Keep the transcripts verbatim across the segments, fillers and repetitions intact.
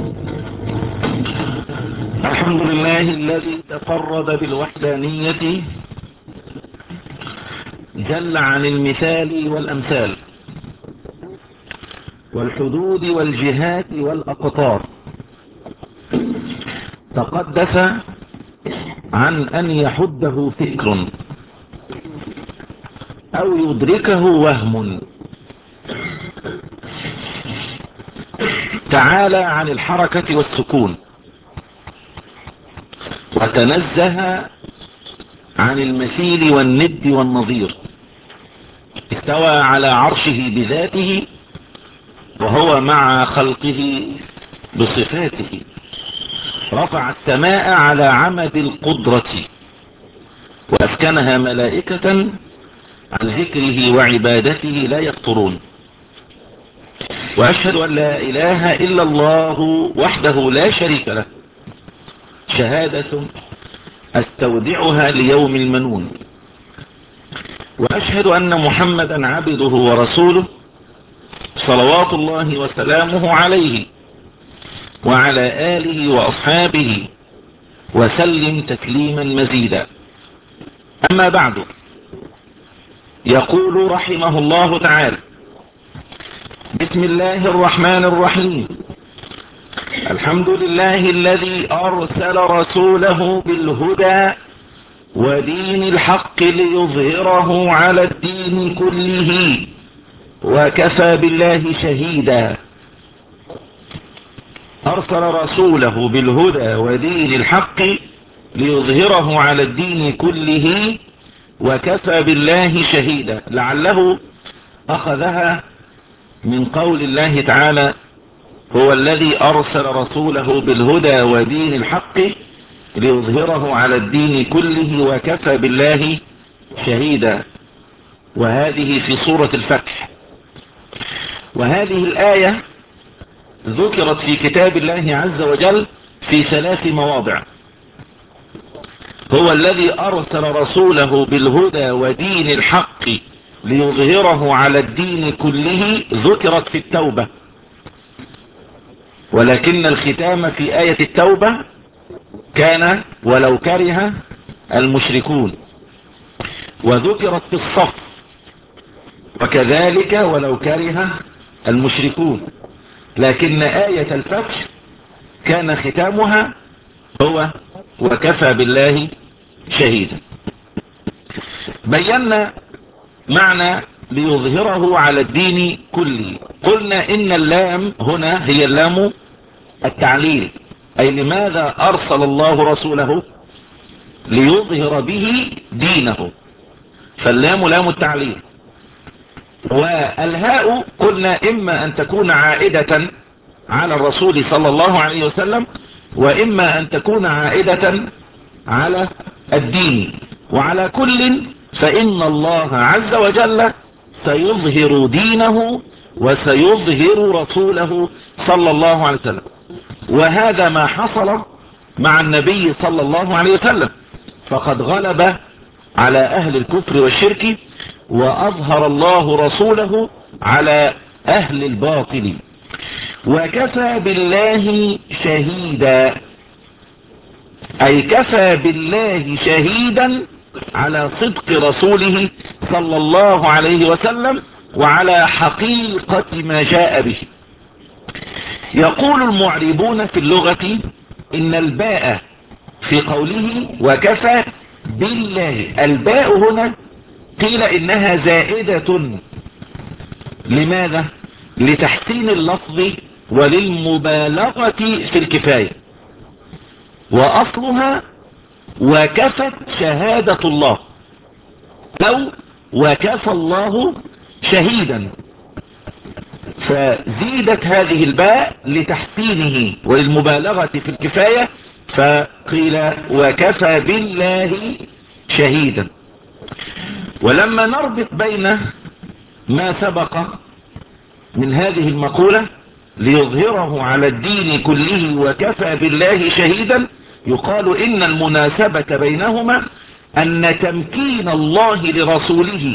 الحمد لله الذي تفرد بالوحدانية جل عن المثال والأمثال والحدود والجهات والأقطار، تقدس عن أن يحده فكر أو يدركه وهم، تعالى عن الحركة والسكون، وتنزه عن المثيل والند والنظير، استوى على عرشه بذاته وهو مع خلقه بصفاته، رفع السماء على عمد القدرة وأسكنها ملائكة عن ذكره وعبادته لا يفطرون. وأشهد أن لا إله إلا الله وحده لا شريك له، شهادة أستودعها ليوم المنون. وأشهد أن محمدا عبده ورسوله صلوات الله وسلامه عليه وعلى آله وأصحابه وسلم تسليما مزيدا. أما بعد، يقول رحمه الله تعالى: بسم الله الرحمن الرحيم. الحمد لله الذي أرسل رسوله بالهدى ودين الحق ليظهره على الدين كله وكفى بالله شهيدا. أرسل رسوله بالهدى ودين الحق ليظهره على الدين كله وكفى بالله شهيدا، لعله أخذها من قول الله تعالى: هو الذي أرسل رسوله بالهدى ودين الحق ليظهره على الدين كله وكفى بالله شهيدا. وهذه في سورة الفتح. وهذه الآية ذكرت في كتاب الله عز وجل في ثلاث مواضع. هو الذي أرسل رسوله بالهدى ودين الحق ليظهره على الدين كله ذكرت في التوبة، ولكن الختام في آية التوبة كان ولو كره المشركون، وذكرت في الصف وكذلك ولو كره المشركون، لكن آية الفتح كان ختامها هو وكفى بالله شهيدا. بينا معنى ليظهره على الدين كله. قلنا إن اللام هنا هي اللام التعليل، أي لماذا أرسل الله رسوله؟ ليظهر به دينه، فاللام لام التعليل. والهاء قلنا إما أن تكون عائدة على الرسول صلى الله عليه وسلم، وإما أن تكون عائدة على الدين. وعلى كل فإن الله عز وجل سيظهر دينه وسيظهر رسوله صلى الله عليه وسلم، وهذا ما حصل مع النبي صلى الله عليه وسلم، فقد غلب على أهل الكفر والشرك وأظهر الله رسوله على أهل الباطل. وكفى بالله شهيدا، أي كفى بالله شهيدا على صدق رسوله صلى الله عليه وسلم وعلى حقيقة ما جاء به. يقول المعربون في اللغة إن الباء في قوله وكفى بالله، الباء هنا قيل إنها زائدة. لماذا؟ لتحسين اللفظ وللمبالغة في الكفاية، وأصلها وكفت شهادة الله أو وكفى الله شهيدا، فزيدت هذه الباء لتحسينه وللمبالغة في الكفاية، فقيل وكفى بالله شهيدا. ولما نربط بين ما سبق من هذه المقولة ليظهره على الدين كله وكفى بالله شهيدا، يقال إن المناسبة بينهما أن تمكين الله لرسوله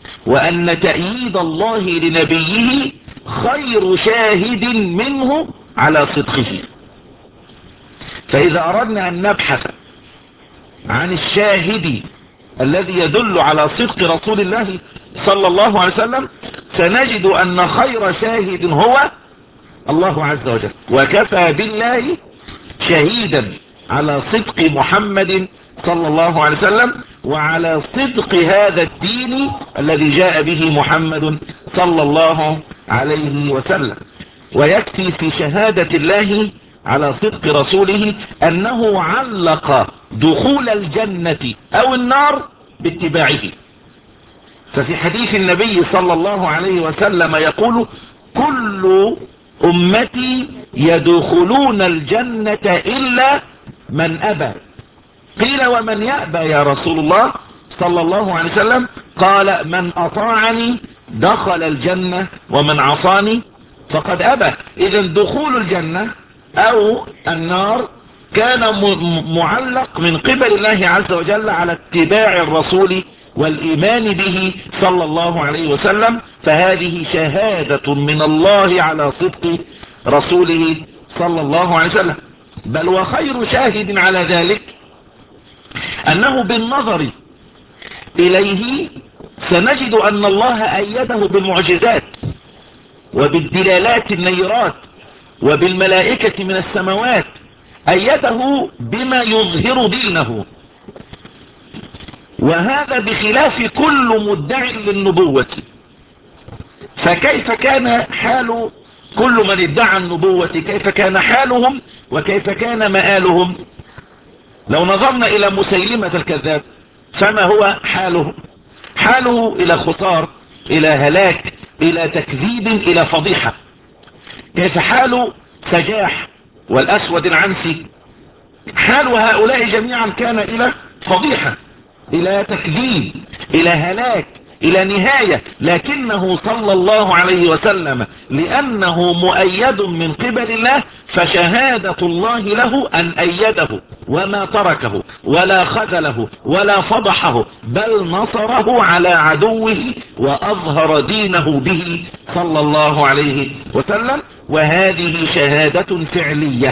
وأن تأييد الله لنبيه خير شاهد منه على صدقه. فإذا أردنا أن نبحث عن الشاهد الذي يدل على صدق رسول الله صلى الله عليه وسلم سنجد أن خير شاهد هو الله عز وجل، وكفى بالله شهيدا على صدق محمد صلى الله عليه وسلم وعلى صدق هذا الدين الذي جاء به محمد صلى الله عليه وسلم. ويكفي في شهادة الله على صدق رسوله أنه علق دخول الجنة أو النار باتباعه. ففي حديث النبي صلى الله عليه وسلم يقول: كل أمتي يدخلون الجنة إلا من أبى. قيل: ومن يأبى يا رسول الله صلى الله عليه وسلم؟ قال: من أطاعني دخل الجنة ومن عصاني فقد أبى. إذا دخول الجنة أو النار كان معلق من قبل الله عز وجل على اتباع الرسول والإيمان به صلى الله عليه وسلم. فهذه شهادة من الله على صدق رسوله صلى الله عليه وسلم. بل وخير شاهد على ذلك أنه بالنظر إليه سنجد أن الله أيده بالمعجزات وبالدلالات النيرات وبالملائكة من السماوات، أيده بما يظهر دينه. وهذا بخلاف كل مدعي للنبوة. فكيف كان حال كل من ادعى النبوة؟ كيف كان حالهم وكيف كان مآلهم؟ لو نظرنا إلى مسيلمة الكذاب فما هو حاله؟ حاله إلى خسار، إلى هلاك، إلى تكذيب، إلى فضيحة. كيف حال سجاح والأسود العنسي؟ حال هؤلاء جميعا كان إلى فضيحة، إلى تكذيب، إلى هلاك، إلى نهاية. لكنه صلى الله عليه وسلم لأنه مؤيد من قبل الله فشهادة الله له أن أيده وما تركه ولا خذله ولا فضحه، بل نصره على عدوه وأظهر دينه به صلى الله عليه وسلم. وهذه شهادة فعلية،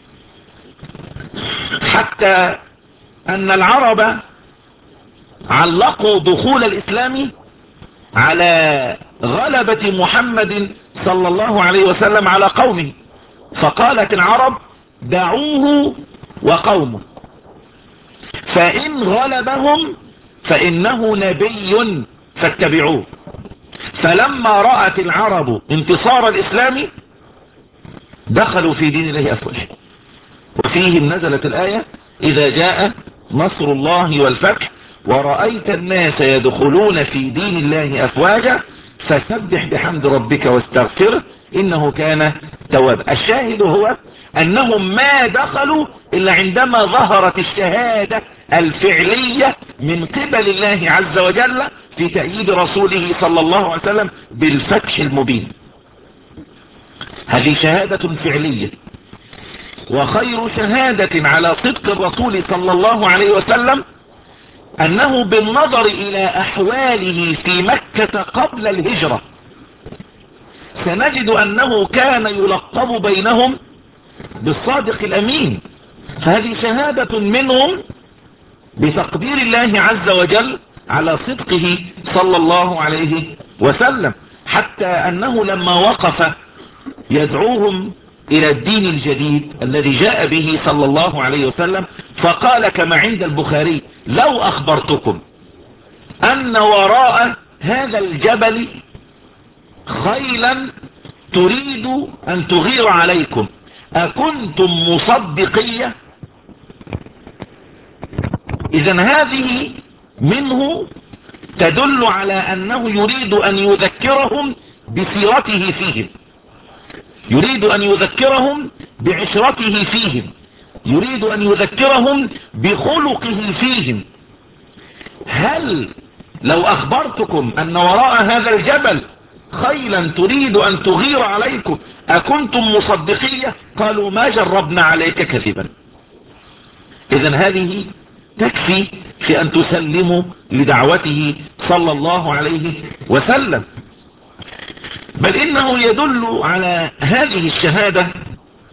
حتى أن العرب علقوا دخول الإسلام على غلبة محمد صلى الله عليه وسلم على قومه. فقالت العرب: دعوه وقومه، فإن غلبهم فإنه نبي فاتبعوه. فلما رأت العرب انتصار الإسلام دخلوا في دين الله أفواجا. وفيهم نزلت الآية: إذا جاء نصر الله والفتح ورأيت الناس يدخلون في دين الله أفواجا فسبح بحمد ربك واستغفره إنه كان توابا. الشاهد هو أنهم ما دخلوا إلا عندما ظهرت الشهادة الفعلية من قبل الله عز وجل في تأييد رسوله صلى الله عليه وسلم بالفتح المبين. هذه شهادة فعلية. وخير شهادة على صدق الرسول صلى الله عليه وسلم أنه بالنظر إلى أحواله في مكة قبل الهجرة سنجد أنه كان يلقب بينهم بالصادق الأمين. فهذه شهادة منهم بتقدير الله عز وجل على صدقه صلى الله عليه وسلم، حتى أنه لما وقف يدعوهم إلى الدين الجديد الذي جاء به صلى الله عليه وسلم فقال كما عند البخاري: لو أخبرتكم أن وراء هذا الجبل خيلا تريد أن تغير عليكم أكنتم مصدقية؟ إذن هذه منه تدل على أنه يريد أن يذكرهم بسيرته فيهم، يريد أن يذكرهم بعشرته فيهم، يريد أن يذكرهم بخلقه فيهم. هل لو أخبرتكم أن وراء هذا الجبل خيلا تريد أن تغير عليكم أكنتم مصدقية؟ قالوا: ما جربنا عليك كذبا. إذن هذه تكفي في أن تسلموا لدعوته صلى الله عليه وسلم. بل إنه يدل على هذه الشهادة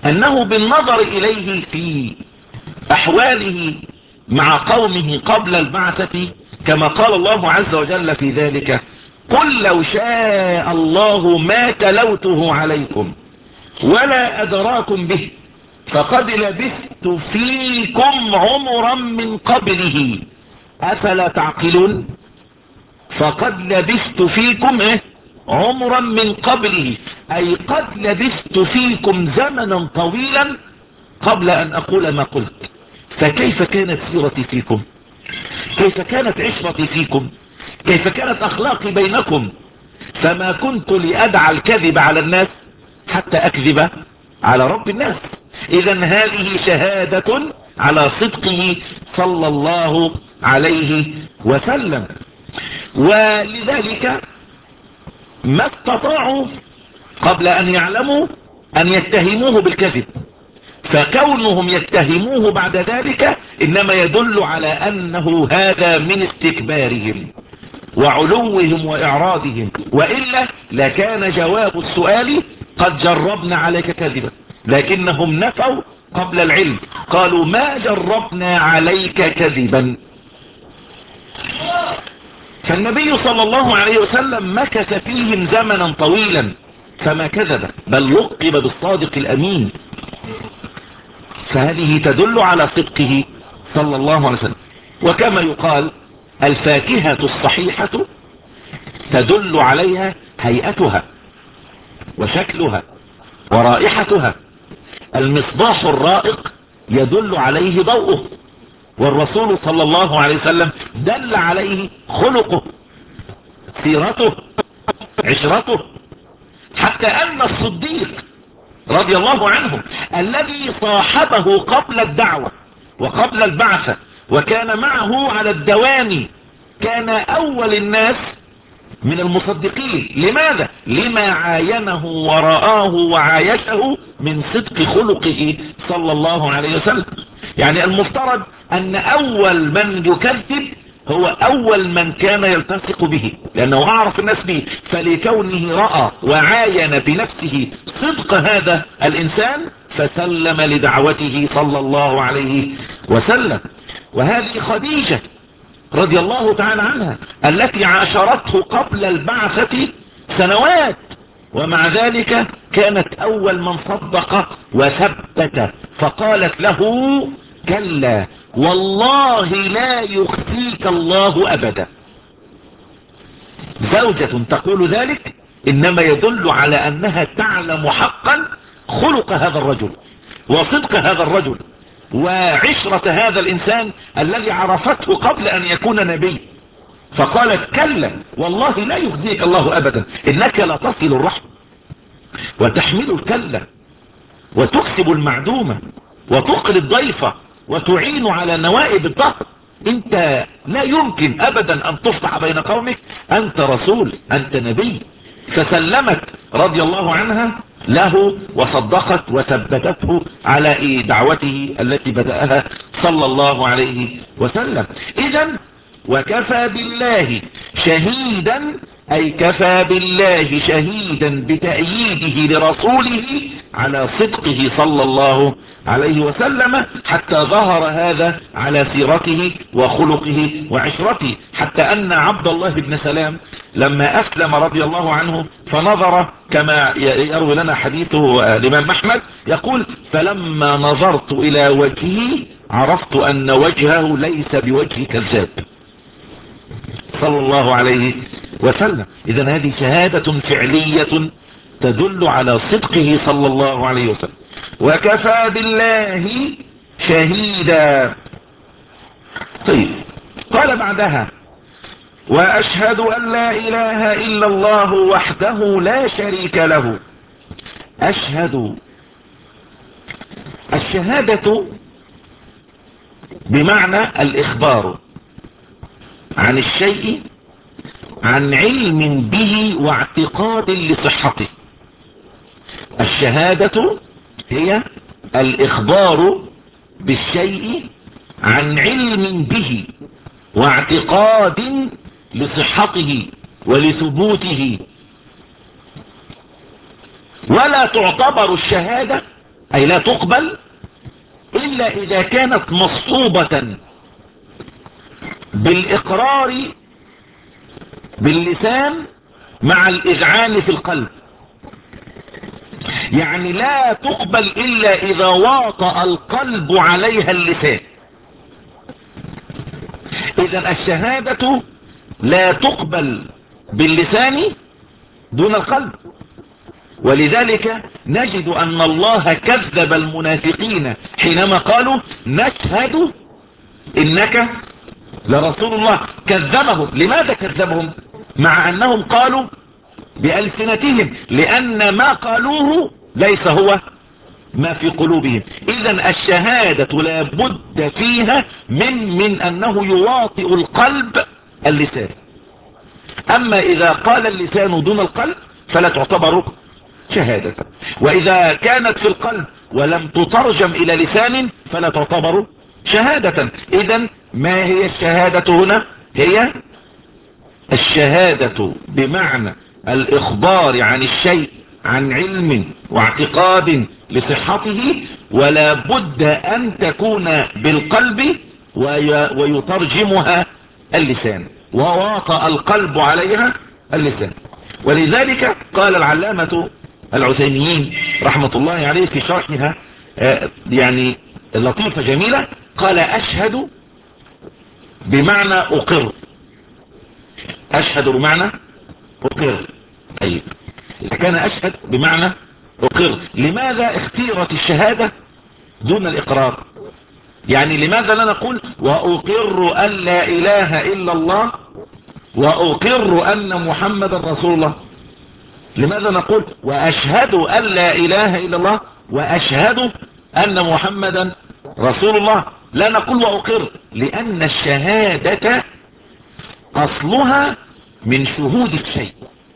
أنه بالنظر إليه في أحواله مع قومه قبل البعثة كما قال الله عز وجل في ذلك: قل لو شاء الله ما تلوته عليكم ولا أدراكم به فقد لبثت فيكم عمرا من قبله أفلا تعقلون. فقد لبثت فيكم إيه؟ عمرا من قبله، أي قد لبثت فيكم زمنا طويلا قبل أن أقول ما قلت. فكيف كانت سيرتي فيكم؟ كيف كانت عشرتي فيكم؟ كيف كانت أخلاقي بينكم؟ فما كنت لأدعى الكذب على الناس حتى أكذب على رب الناس. إذن هذه شهادة على صدقه صلى الله عليه وسلم. ولذلك ما استطاعوا قبل أن يعلموا أن يتهموه بالكذب، فكونهم يتهموه بعد ذلك إنما يدل على أنه هذا من استكبارهم وعلوهم وإعراضهم، وإلا لكان جواب السؤال قد جربنا عليك كذبا، لكنهم نفوا قبل العلم، قالوا ما جربنا عليك كذبا. فالنبي صلى الله عليه وسلم مكث فيهم زمنا طويلا فما كذب، بل لقب بالصادق الأمين. فهذه تدل على صدقه صلى الله عليه وسلم. وكما يقال الفاكهة الصحيحة تدل عليها هيئتها وشكلها ورائحتها، المصباح الرائق يدل عليه ضوءه، والرسول صلى الله عليه وسلم دل عليه خلقه سيرته عشرته، حتى أن الصديق رضي الله عنه الذي صاحبه قبل الدعوة وقبل البعثة وكان معه على الدوام كان أول الناس من المصدقين. لماذا؟ لما عاينه ورآه وعايشه من صدق خلقه صلى الله عليه وسلم. يعني المفترض أن أول من يكذب هو أول من كان يلتصق به، لأنه أعرف الناس به، فلكونه رأى وعاين بنفسه صدق هذا الإنسان فسلم لدعوته صلى الله عليه وسلم. وهذه خديجة رضي الله تعالى عنها التي عاشرته قبل البعثة سنوات، ومع ذلك كانت أول من صدق وثبت، فقالت له كلا والله لا يخزيك الله أبدا. زوجة تقول ذلك إنما يدل على أنها تعلم حقا خلق هذا الرجل وصدق هذا الرجل وعشرة هذا الإنسان الذي عرفته قبل أن يكون نبي، فقالت كلا والله لا يخزيك الله أبدا، إنك لا تصل الرحم وتحمل الكلة وتكسب المعدومة وتقل الضيفة وتعين على نوائب الظهر، انت لا يمكن ابدا ان تفضح بين قومك، انت رسول انت نبي. فسلمت رضي الله عنها له وصدقت وثبتته على دعوته التي بدأها صلى الله عليه وسلم. اذا وكفى بالله شهيدا، أي كفى بالله شهيدا بتأييده لرسوله على صدقه صلى الله عليه وسلم، حتى ظهر هذا على سيرته وخلقه وعشرته، حتى أن عبد الله بن سلام لما أسلم رضي الله عنه فنظر كما يروي لنا حديثه الإمام أحمد يقول: فلما نظرت إلى وجهه عرفت أن وجهه ليس بوجه كذاب صلى الله عليه وسلم. إذن هذه شهادة فعلية تدل على صدقه صلى الله عليه وسلم. وكفى بالله شهيدا. طيب، قال بعدها: وأشهد أن لا إله إلا الله وحده لا شريك له. أشهد، الشهادة بمعنى الإخبار عن الشيء عن علم به واعتقاد لصحته. الشهادة هي الإخبار بالشيء عن علم به واعتقاد لصحته ولثبوته. ولا تعتبر الشهادة أي لا تقبل إلا إذا كانت مصحوبة بالإقرار باللسان مع الإذعان في القلب. يعني لا تقبل إلا إذا واطأ القلب عليها اللسان. إذن الشهادة لا تقبل باللسان دون القلب. ولذلك نجد أن الله كذب المنافقين حينما قالوا نشهد إنك لرسول الله. كذبهم. لماذا كذبهم؟ مع أنهم قالوا بألسنتهم، لأن ما قالوه ليس هو ما في قلوبهم. إذن الشهادة لا بد فيها من من أنه يواطئ القلب اللسان. أما إذا قال اللسان دون القلب فلا تعتبر شهادة، وإذا كانت في القلب ولم تترجم إلى لسان فلا تعتبر شهادة. إذن ما هي الشهادة هنا؟ هي الشهادة بمعنى الإخبار عن الشيء عن علم واعتقاد لصحته، ولا بد أن تكون بالقلب ويترجمها اللسان، وواطأ القلب عليها اللسان. ولذلك قال العلامة العثيمين رحمة الله عليه في شرحها يعني لطيفة جميلة، قال أشهد بمعنى أقر. أشهد بمعنى أقر. طيب إذا كان أشهد بمعنى أقر، لماذا اختيرت الشهادة دون الإقرار؟ يعني لماذا لا نقول وأقر أن لا إله إلا الله وأقر أن محمد رسول الله؟ لماذا نقول وأشهد أن لا إله إلا الله وأشهد أن محمدا رسول الله؟ لا نقول وأقر، لأن الشهادة أصلها من شهود الشيء،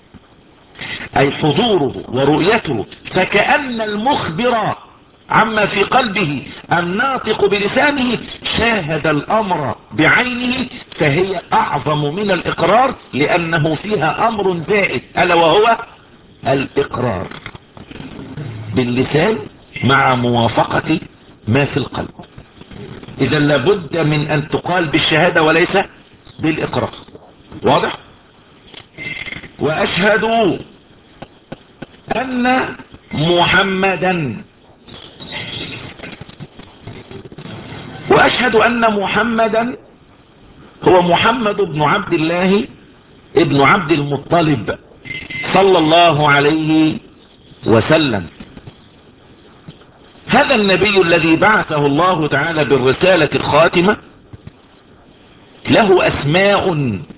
أي حضوره ورؤيته، فكأن المخبر عما في قلبه الناطق بلسانه شاهد الأمر بعينه، فهي أعظم من الإقرار، لأنه فيها أمر زائد ألا وهو الإقرار باللسان مع موافقة ما في القلب. إذا لابد من أن تقال بالشهادة وليس بالإقرار. واضح؟ وأشهد أن محمدا وأشهد أن محمدا هو محمد بن عبد الله ابن عبد المطلب صلى الله عليه وسلم. هذا النبي الذي بعثه الله تعالى بالرسالة الخاتمة له أسماء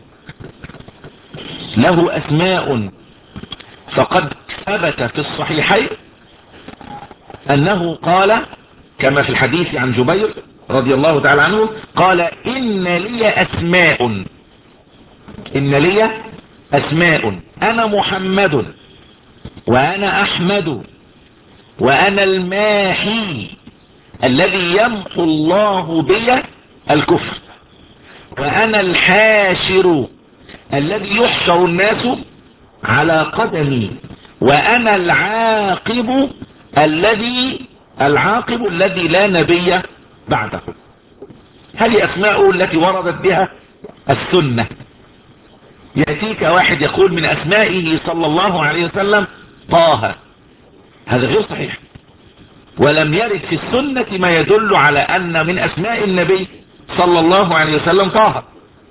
له أسماء فقد ثبت في الصحيحين أنه قال كما في الحديث عن جبير رضي الله تعالى عنه، قال إن لي أسماء إن لي أسماء أنا محمد وأنا أحمد وأنا الماحي الذي يمحو الله بي الكفر، وأنا الحاشر الذي يحشر الناس على قدمي، وأنا العاقب الذي العاقب الذي لا نبي بعده. هذه أسماء التي وردت بها السنة. يأتيك واحد يقول من أسمائه صلى الله عليه وسلم طه، هذا غير صحيح، ولم يرد في السنة ما يدل على أن من أسماء النبي صلى الله عليه وسلم طه.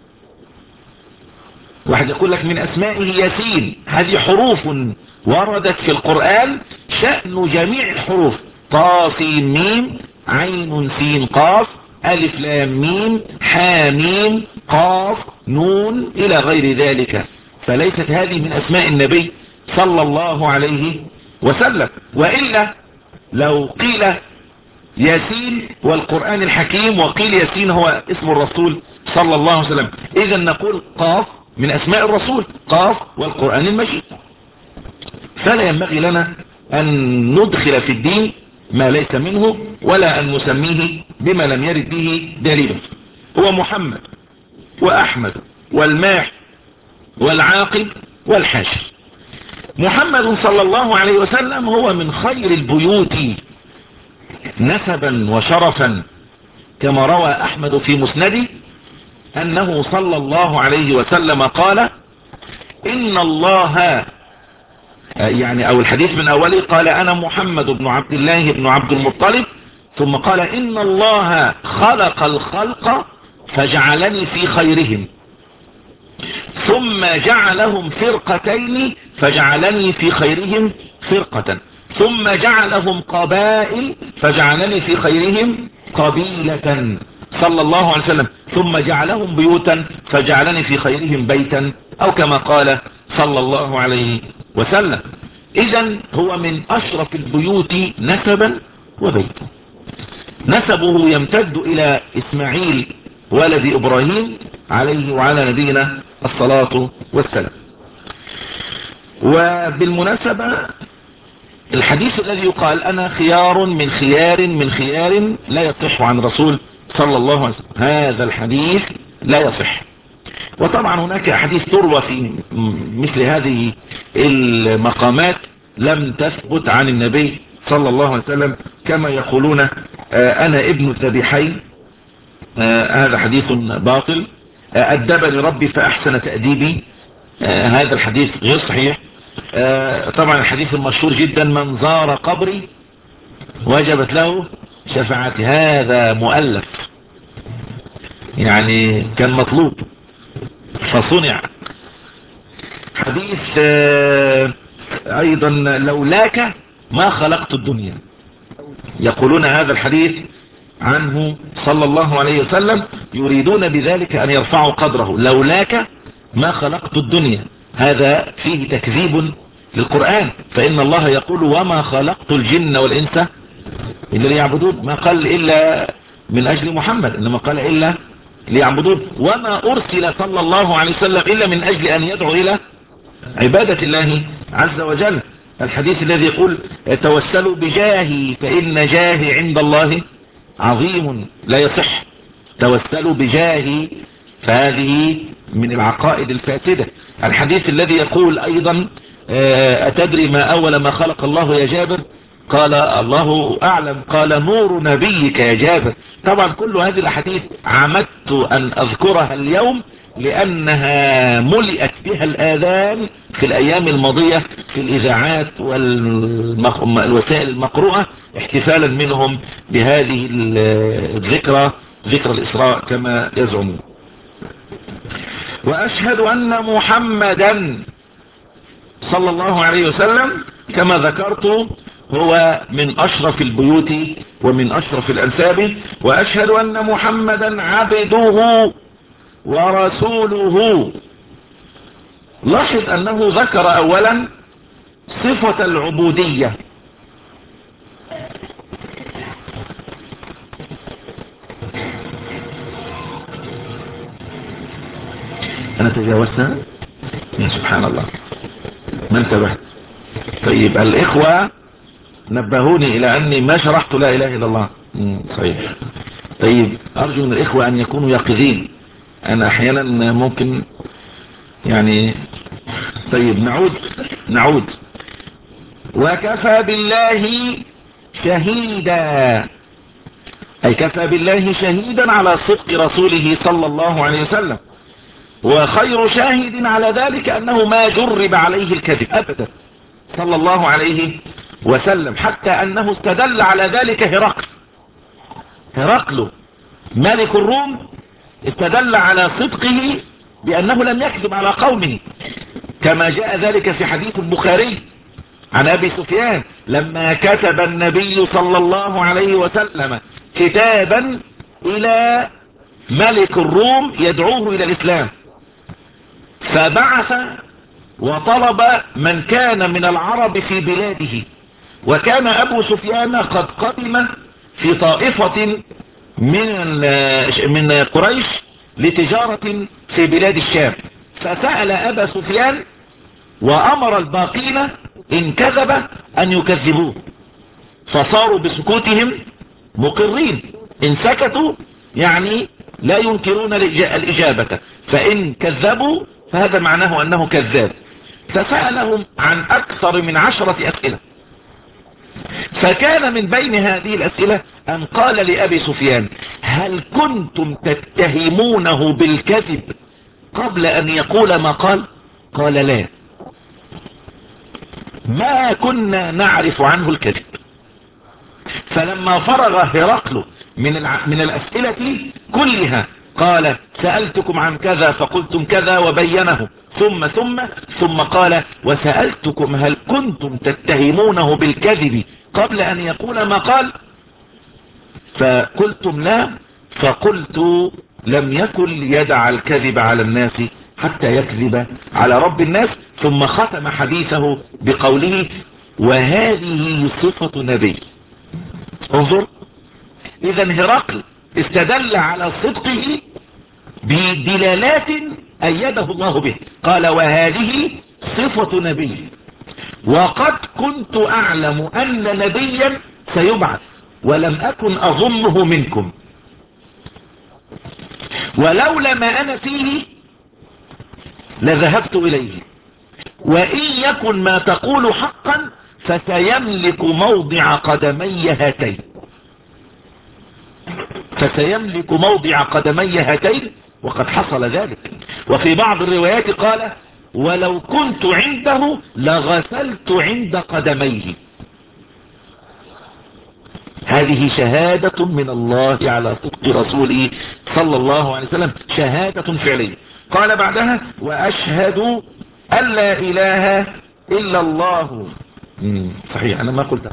واحد يقول لك من أسمائه ياسين، هذه حروف وردت في القرآن شأن جميع الحروف، طا سين ميم عين سين قاف ألف لام ميم حاميم قاف نون إلى غير ذلك، فليست هذه من أسماء النبي صلى الله عليه وسلم. وإلا لو قيل ياسين والقرآن الحكيم وقيل ياسين هو اسم الرسول صلى الله عليه وسلم، إذا نقول قاف من أسماء الرسول، قاف والقرآن المجيد. فلا ينبغي لنا أن ندخل في الدين ما ليس منه ولا أن نسميه بما لم يرد به دليل. هو محمد وأحمد والماح والعاقب والحاشر. محمد صلى الله عليه وسلم هو من خير البيوت نسبا وشرفا كما روى أحمد في مسنده أنه صلى الله عليه وسلم قال إن الله، يعني أو الحديث من أوله قال أنا محمد بن عبد الله بن عبد المطلب، ثم قال إن الله خلق الخلق فجعلني في خيرهم، ثم جعلهم فرقتين فجعلني في خيرهم فرقة، ثم جعلهم قبائل فجعلني في خيرهم قبيلة صلى الله عليه وسلم، ثم جعلهم بيوتا فجعلني في خيرهم بيتا، أو كما قال صلى الله عليه وسلم. إذن هو من أشرف البيوت نسبا وبيتا. نسبه يمتد إلى إسماعيل ولد إبراهيم عليه وعلى نبينا الصلاة والسلام. وبالمناسبة الحديث الذي يقال أنا خيار من خيار من خيار لا يصح عن رسول صلى الله عليه وسلم، هذا الحديث لا يصح. وطبعا هناك أحاديث تروى في مثل هذه المقامات لم تثبت عن النبي صلى الله عليه وسلم، كما يقولون آه أنا ابن الذبيحين، آه هذا حديث باطل. آه أدبني ربي فأحسن تأديبي، آه هذا الحديث غير صحيح. آه طبعا الحديث المشهور جدا من زار قبري وجبت له شفاعتي، هذا مؤلف، يعني كان مطلوب فصنع. حديث آه ايضا لولاك ما خلقت الدنيا، يقولون هذا الحديث عنه صلى الله عليه وسلم يريدون بذلك ان يرفعوا قدره، لولاك ما خلقت الدنيا، هذا فيه تكذيب للقرآن، فإن الله يقول وما خلقت الجن والإنس إلا ليعبدون، ما قال إلا من أجل محمد، إنما قال إلا ليعبدون، وما أرسل صلى الله عليه وسلم إلا من أجل أن يدعو إلى عبادة الله عز وجل. الحديث الذي يقول توسلوا بجاهي فإن جاهي عند الله عظيم، لا يصح. توسلوا بجاهي، فهذه من العقائد الفاسدة. الحديث الذي يقول أيضا أتدري ما أول ما خلق الله يا جابر؟ قال الله أعلم، قال نور نبيك يا جابر. طبعا كل هذه الأحاديث عمدت أن أذكرها اليوم لأنها ملئت بها الآذان في الأيام الماضية في الإذاعات والوسائل المقروءة احتفالا منهم بهذه الذكرى، ذكرى الإسراء كما يزعمون. وأشهد أن محمدا صلى الله عليه وسلم كما ذكرت هو من أشرف البيوت ومن أشرف الأنساب. وأشهد أن محمدا عبده ورسوله. لاحظ أنه ذكر أولا صفة العبودية، أنا تجاوزتها يا سبحان الله ما انتبهت. طيب الإخوة نبهوني إلى أني ما شرحت لا إله إلا الله. صحيح. طيب أرجو من الإخوة أن يكونوا يقظين، أنا أحيانا ممكن يعني. طيب نعود نعود وكفى بالله شهيدا، أي كفى بالله شهيدا على صدق رسوله صلى الله عليه وسلم، وخير شاهد على ذلك أنه ما جرب عليه الكذب أبدا صلى الله عليه وسلم، حتى أنه استدل على ذلك هرقل هرقل ملك الروم استدل على صدقه بأنه لم يكذب على قومه، كما جاء ذلك في حديث البخاري عن أبي سفيان لما كتب النبي صلى الله عليه وسلم كتابا إلى ملك الروم يدعوه إلى الإسلام، فبعث وطلب من كان من العرب في بلاده، وكان أبو سفيان قد قدم في طائفة من من قريش لتجارة في بلاد الشام، فسأل أبا سفيان وأمر الباقين إن كذب أن يكذبوه، فصاروا بسكوتهم مقرين، إن سكتوا يعني لا ينكرون الإجابة، فإن كذبوا فهذا معناه أنه كذاب. فسألهم عن أكثر من عشرة أسئلة، فكان من بين هذه الأسئلة أن قال لأبي سفيان: هل كنتم تتهمونه بالكذب قبل أن يقول ما قال؟ قال: لا، ما كنا نعرف عنه الكذب. فلما فرغ هرقل من الع... من الأسئلة كلها قال: سألتكم عن كذا فقلتم كذا، وبينه ثم ثم ثم قال: وسألتكم هل كنتم تتهمونه بالكذب قبل أن يقول ما قال؟ فقلتم لا، فقلت: لم يكن ليدع الكذب على الناس حتى يكذب على رب الناس. ثم ختم حديثه بقوله: وهذه صفة نبي. انظر، اذا هرقل استدل على صدقه بدلالات ايده الله به. قال: وهذه صفة نبي، وقد كنت اعلم ان نبيا سيبعث ولم اكن اظنه منكم، ولولا ما انا فيه لذهبت اليه، وان يكن ما تقول حقا فسيملك موضع قدمي هاتين فسيملك موضع قدمي هاتين وقد حصل ذلك. وفي بعض الروايات قال: ولو كنت عنده لغسلت عند قدميه. هذه شهادة من الله على صدق رسوله صلى الله عليه وسلم، شهادة فعلية. قال بعدها: وأشهد أن لا إله إلا الله. مم. صحيح، أنا ما قلت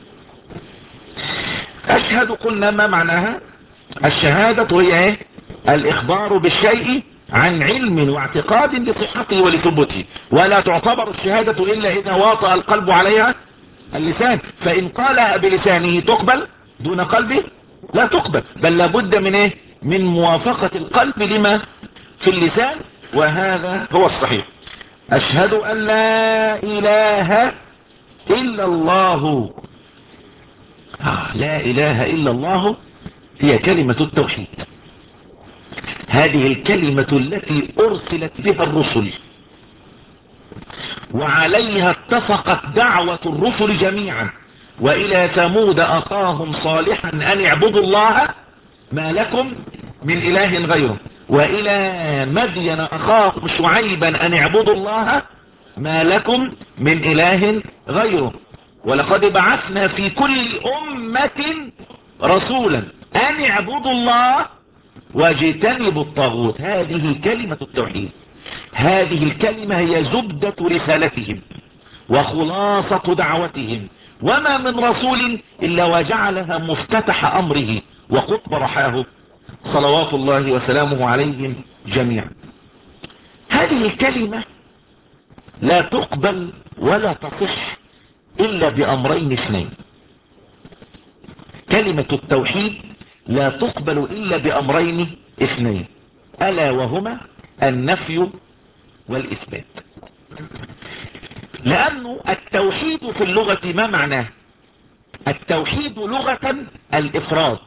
أشهد. قلنا ما معناها؟ الشهادة هي ايه؟ الإخبار بالشيء عن علم واعتقاد لصحته ولثبوته، ولا تعتبر الشهادة إلا إذا واطأ القلب عليها اللسان. فإن قالها بلسانه تقبل، دون قلبه لا تقبل، بل لابد من ايه؟ من موافقة القلب لما في اللسان، وهذا هو الصحيح. أشهد أن لا إله إلا الله. آه لا إله إلا الله هي كلمة التوحيد، هذه الكلمة التي أرسلت بها الرسل، وعليها اتفقت دعوة الرسل جميعا. وإلى ثمود أخاهم صالحا أن اعبدوا الله ما لكم من إله غيره، وإلى مدين أخاهم شعيبا أن اعبدوا الله ما لكم من إله غيره، ولقد بعثنا في كل أمة رسولا أن اعبدوا الله واجتنبوا الطاغوت. هذه كلمة التوحيد، هذه الكلمة هي زبدة رسالتهم وخلاصة دعوتهم، وما من رسول إلا وجعلها مفتتح أمره وقطب رحاه صلوات الله وسلامه عليهم جميعا. هذه الكلمة لا تقبل ولا تصح إلا بأمرين اثنين. كلمة التوحيد لا تقبل إلا بأمرين اثنين، ألا وهما النفي والإثبات. لأنه التوحيد في اللغة ما معناه؟ التوحيد لغة الإفراد،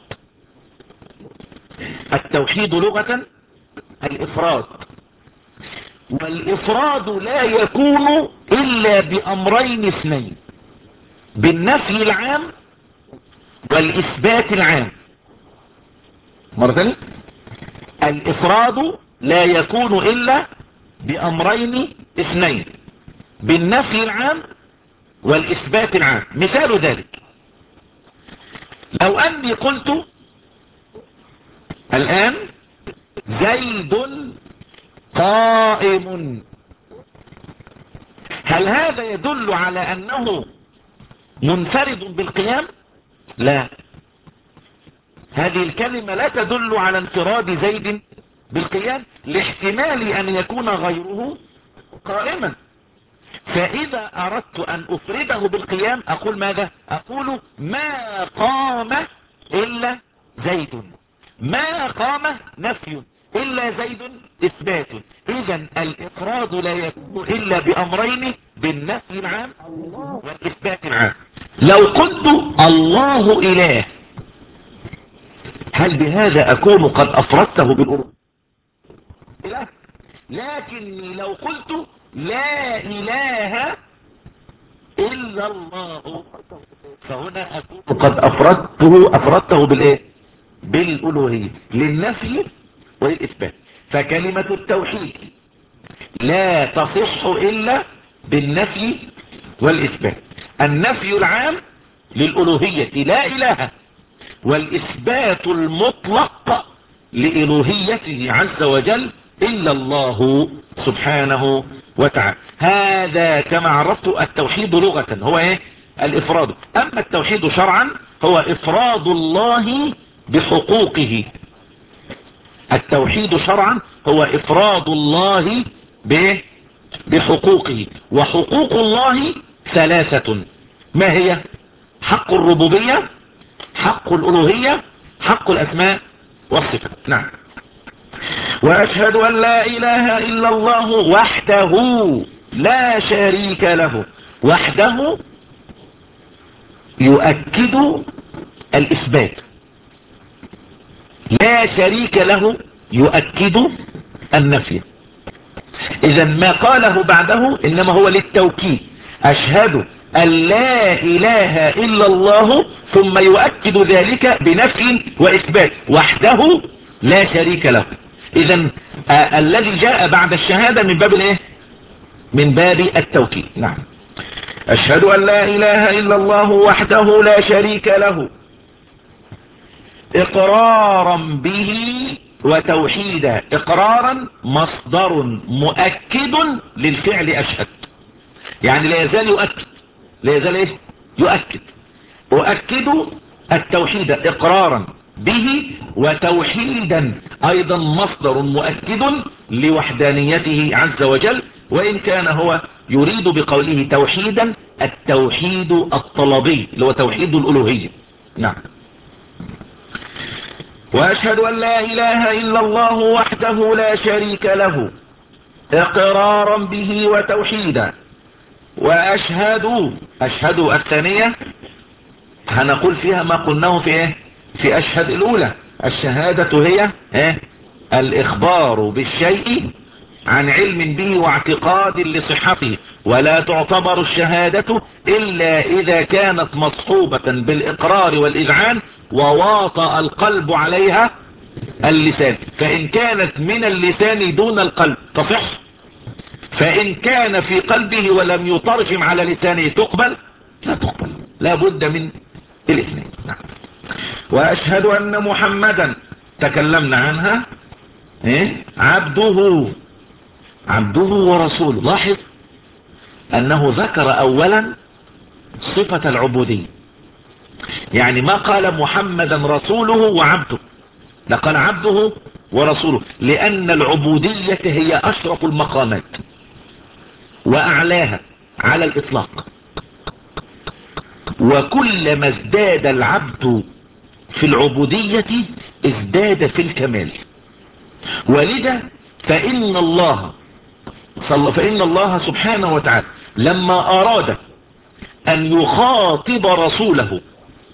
التوحيد لغة الإفراد، والإفراد لا يكون إلا بأمرين اثنين: بالنفي العام والإثبات العام. مرة ثانية، الإفراد لا يكون إلا بأمرين اثنين: بالنفي العام والإثبات العام. مثال ذلك لو أني قلت الآن زيد قائم، هل هذا يدل على أنه منفرد بالقيام؟ لا، هذه الكلمة لا تدل على انفراد زيد بالقيام، لاحتمال أن يكون غيره قائما. فإذا أردت أن أفرده بالقيام أقول ماذا؟ أقول ما قام إلا زيد، ما قام نفي، إلا زيد إثبات. إذا الإفراد لا يكون إلا بأمرين: بالنفي العام والإثبات العام. لو قلت الله إله، هل بهذا أكون قد أفردته بالألوهية؟ لا، لكني لو قلت لا إله إلا الله، فهنا أكون قد أفردته أفردته بالإيه؟ بالألوهية للنفي والإثبات. فكلمة التوحيد لا تصح إلا بالنفي والإثبات. النفي العام للألوهية لا إله، والإثبات المطلق لإلوهيته عز وجل إلا الله سبحانه وتعالى. هذا كما عرفت التوحيد لغة هو إيه؟ الإفراد. أما التوحيد شرعا هو إفراد الله بحقوقه. التوحيد شرعا هو إفراد الله بحقوقه، وحقوق الله ثلاثة. ما هي؟ حق الربوبية، حق الألوهية، حق الأسماء والصفات. نعم. وأشهد أن لا إله إلا الله وحده لا شريك له. وحده يؤكد الإثبات، لا شريك له يؤكد النفي. إذا ما قاله بعده إنما هو للتوكيد. أشهد أن لا إله إلا الله، ثم يؤكد ذلك بنفي وإثبات وحده لا شريك له. إذا آه الذي جاء بعد الشهادة من باب الايه؟ من باب التوكيد. نعم. أشهد أن لا إله إلا الله وحده لا شريك له إقرارا به وتوحيدا. إقرارا مصدر مؤكد للفعل أشهد، يعني لا يزال يؤكد، لا يزال إيه؟ يؤكد. أؤكد التوحيد إقرارا به وتوحيدا، أيضا مصدر مؤكد لوحدانيته عز وجل، وإن كان هو يريد بقوله توحيدا التوحيد الطلبي اللي هو توحيد الألوهية. نعم. وأشهد أن لا إله إلا الله وحده لا شريك له إقرارا به وتوحيدا. وأشهد، أشهد الثانية هنقول فيها ما قلناه في إيه؟ في أشهد الأولى. الشهادة هي إيه؟ الإخبار بالشيء عن علم به واعتقاد لصحته، ولا تعتبر الشهادة إلا إذا كانت مصحوبة بالإقرار والإذعان وواطأ القلب عليها اللسان. فإن كانت من اللسان دون القلب تصح، فإن كان في قلبه ولم يترجم على لسانه تقبل؟ لا تقبل، لا بد من الاثنين. نعم. وأشهد أن محمدا تكلمنا عنها إيه؟ عبده، عبده ورسوله. لاحظ أنه ذكر أولا صفة العبودية، يعني ما قال محمدا رسوله وعبده، لقال عبده ورسوله، لأن العبودية هي أشرف المقامات وأعلاها على الإطلاق. وكلما ازداد العبد في العبودية ازداد في الكمال. ولذا فإن الله فإن الله سبحانه وتعالى لما أراد أن يخاطب رسوله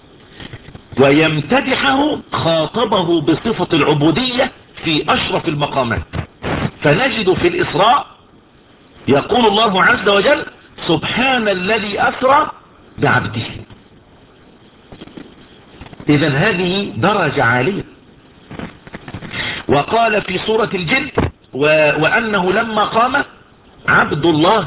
ويمتدحه خاطبه بصفة العبودية في أشرف المقامات. فنجد في الإسراء يقول الله عز وجل سبحان الذي أسرى بعبده. إذن هذه درجة عالية. وقال في سورة الجن و... وأنه لما قام عبد الله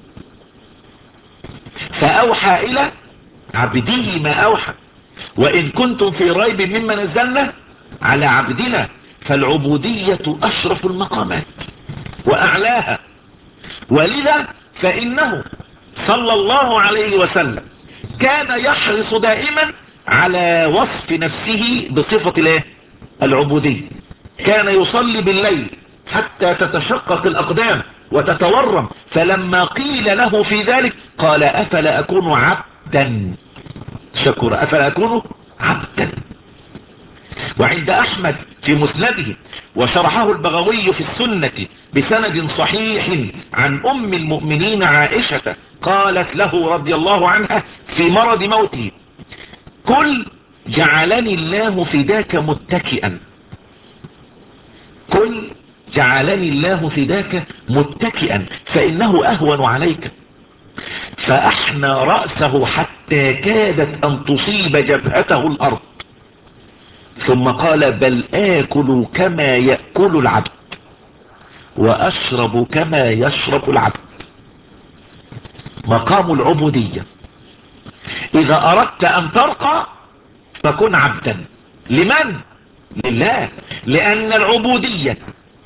فأوحى إلى عبده ما أوحى وإن كنتم في ريب مما نزلنا على عبدنا. فالعبودية أشرف المقامات وأعلاها. ولذا فإنه صلى الله عليه وسلم كان يحرص دائما على وصف نفسه بصفة الايه؟ العبودية. كان يصلي بالليل حتى تتشقق الأقدام وتتورم، فلما قيل له في ذلك قال أفلا أكون عبدا شكورا، أفلا أكون عبدا. وعند أحمد في مسنده وشرحه البغوي في السنة بسند صحيح عن أم المؤمنين عائشة قالت له رضي الله عنها في مرض موته قل جعلني الله فداك متكئا، قل جعلني الله فداك متكئا فإنه أهون عليك. فأحنى رأسه حتى كادت أن تصيب جبهته الأرض، ثم قال بل آكل كما يأكل العبد وأشرب كما يشرب العبد. مقام العبودية. إذا أردت أن ترقى فكن عبدا. لمن؟ لله. لأن العبودية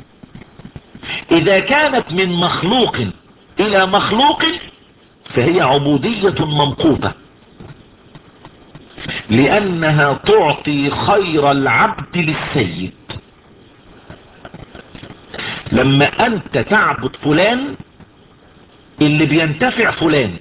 إذا كانت من مخلوق إلى مخلوق فهي عبودية ممقوتة، لأنها تعطي خير العبد للسيد. لما أنت تعبد فلان اللي بينتفع فلان،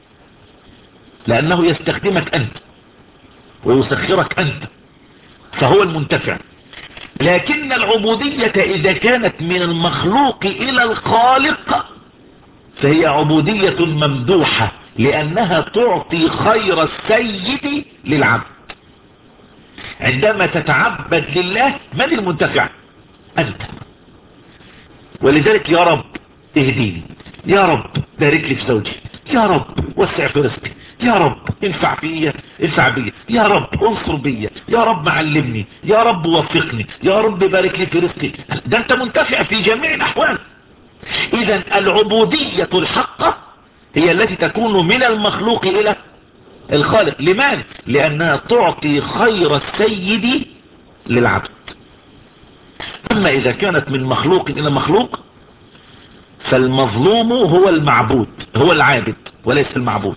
لأنه يستخدمك أنت ويسخرك أنت، فهو المنتفع. لكن العبودية إذا كانت من المخلوق إلى الخالق فهي عبودية ممدوحة، لأنها تعطي خير السيد للعبد. عندما تتعبد لله من المنتفع؟ أنت. ولذلك يا رب اهديني، يا رب بارك لي في زوجي، يا رب وسع في رزقي، يا رب انفع فيا انفع بيا، يا رب انصر بيا، يا رب علمني، يا رب وفقني، يا رب بارك لي في رزقي. ده انت منتفع في جميع الاحوال. اذا العبودية الحقة هي التي تكون من المخلوق الى الخالق. لماذا؟ لانها تعطي خير السيد للعبد. اما اذا كانت من مخلوق الى مخلوق فالمظلوم هو المعبود، هو العابد وليس المعبود،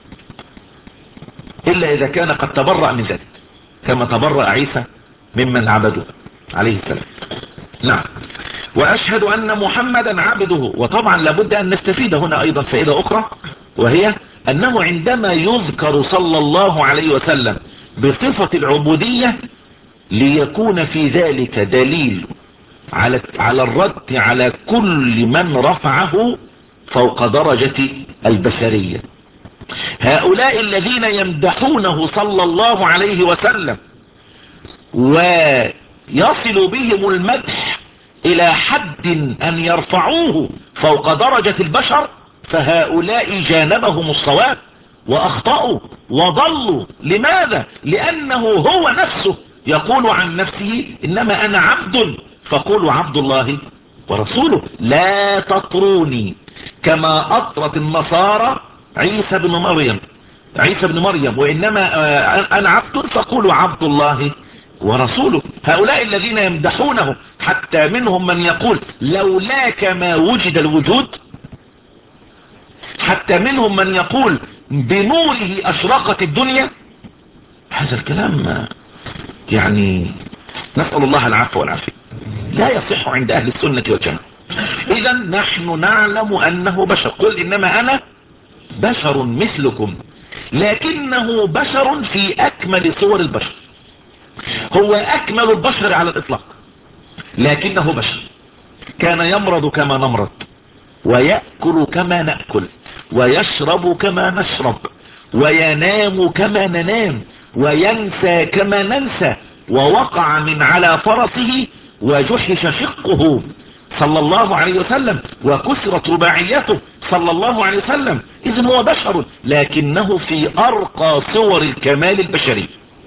إلا إذا كان قد تبرأ من ذلك، كما تبرأ عيسى ممن عبده عليه السلام. نعم. وأشهد أن محمدا عبده. وطبعا لابد أن نستفيد هنا أيضا فائدة أخرى، وهي أنه عندما يذكر صلى الله عليه وسلم بصفة العبودية ليكون في ذلك دليل على على الرد على كل من رفعه فوق درجة البشرية. هؤلاء الذين يمدحونه صلى الله عليه وسلم ويصل بهم المدح إلى حد أن يرفعوه فوق درجة البشر، فهؤلاء جانبهم الصواب وأخطأوا وضلوا. لماذا؟ لأنه هو نفسه يقول عن نفسه إنما أنا عبد فقولوا عبد الله ورسوله، لا تطروني كما أطرت النصارى عيسى بن مريم عيسى بن مريم وإنما أنا عبد فقولوا عبد الله ورسوله. هؤلاء الذين يمدحونه حتى منهم من يقول لولاك ما وجد الوجود، حتى منهم من يقول بنوره أشرقت الدنيا. هذا الكلام يعني نسأل الله العفو والعافية، لا يصح عند أهل السنة والجماعة. إذا نحن نعلم أنه بشر. قل إنما أنا بشر مثلكم، لكنه بشر في أكمل صور البشر. هو أكمل البشر على الإطلاق، لكنه بشر. كان يمرض كما نمرض، ويأكل كما نأكل، ويشرب كما نشرب، وينام كما ننام، وينسى كما ننسى، ووقع من على فرسه وجحش شقه صلى الله عليه وسلم وكسرت رباعيته صلى الله عليه وسلم. إذن هو بشر لكنه في أرقى صور الكمال البشري،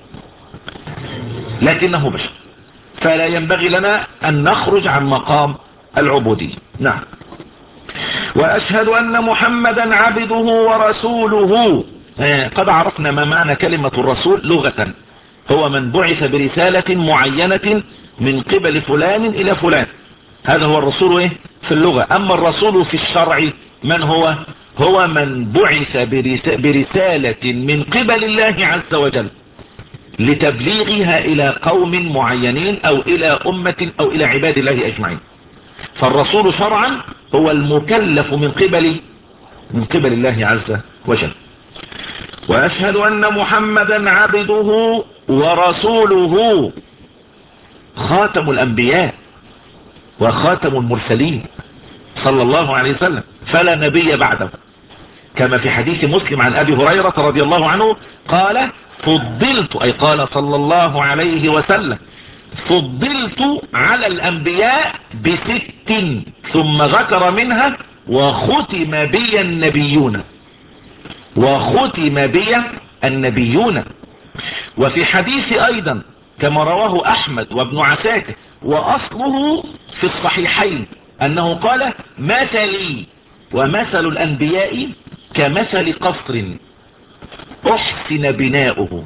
لكنه بشر. فلا ينبغي لنا أن نخرج عن مقام العبودية. نعم. وأشهد أن محمدا عبده ورسوله. قد عرفنا ما معنى كلمة الرسول لغة، هو من بعث برسالة معينة من قبل فلان إلى فلان، هذا هو الرسول إيه في اللغة. أما الرسول في الشرع من هو؟ هو من بعث برسالة من قبل الله عز وجل لتبليغها إلى قوم معينين أو إلى أمة أو إلى عباد الله أجمعين. فالرسول شرعا هو المكلف من قبل من قبل الله عز وجل. وأشهد أن محمدا عبده ورسوله، خاتم الأنبياء وخاتم المرسلين صلى الله عليه وسلم، فلا نبي بعده. كما في حديث مسلم عن أبي هريرة رضي الله عنه قال فضلت، أي قال صلى الله عليه وسلم فضلت على الأنبياء بست، ثم ذكر منها وختم بي النبيون. وختم بي النبيون. وفي حديث ايضا كما رواه احمد وابن عساكر واصله في الصحيحين انه قال: مثلي ومثل الانبياء كمثل قصر احسن بناؤه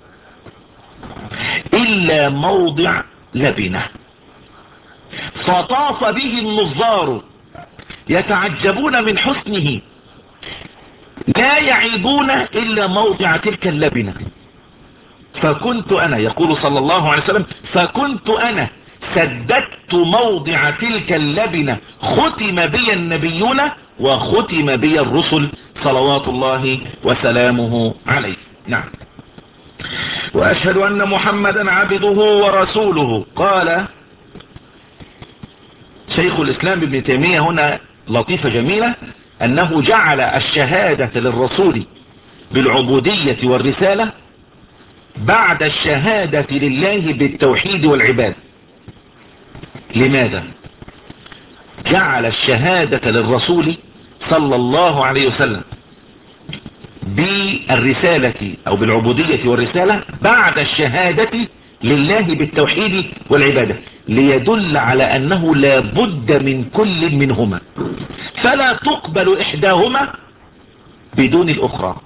الا موضع لبنه فطاف به النظار يتعجبون من حسنه لا يعيبون الا موضع تلك اللبنة. فكنت انا، يقول صلى الله عليه وسلم، فكنت انا سددت موضع تلك اللبنة ختم بي النبيون وختم بي الرسل صلوات الله وسلامه عليه. نعم. واشهد ان محمدا عبده ورسوله. قال شيخ الاسلام ابن تيمية هنا لطيفة جميلة، انه جعل الشهادة للرسول بالعبودية والرسالة بعد الشهادة لله بالتوحيد والعبادة. لماذا جعل الشهادة للرسول صلى الله عليه وسلم بالرسالة او بالعبودية والرسالة بعد الشهادة لله بالتوحيد والعبادة؟ ليدل على انه لا بد من كل منهما، فلا تقبل احداهما بدون الاخرى.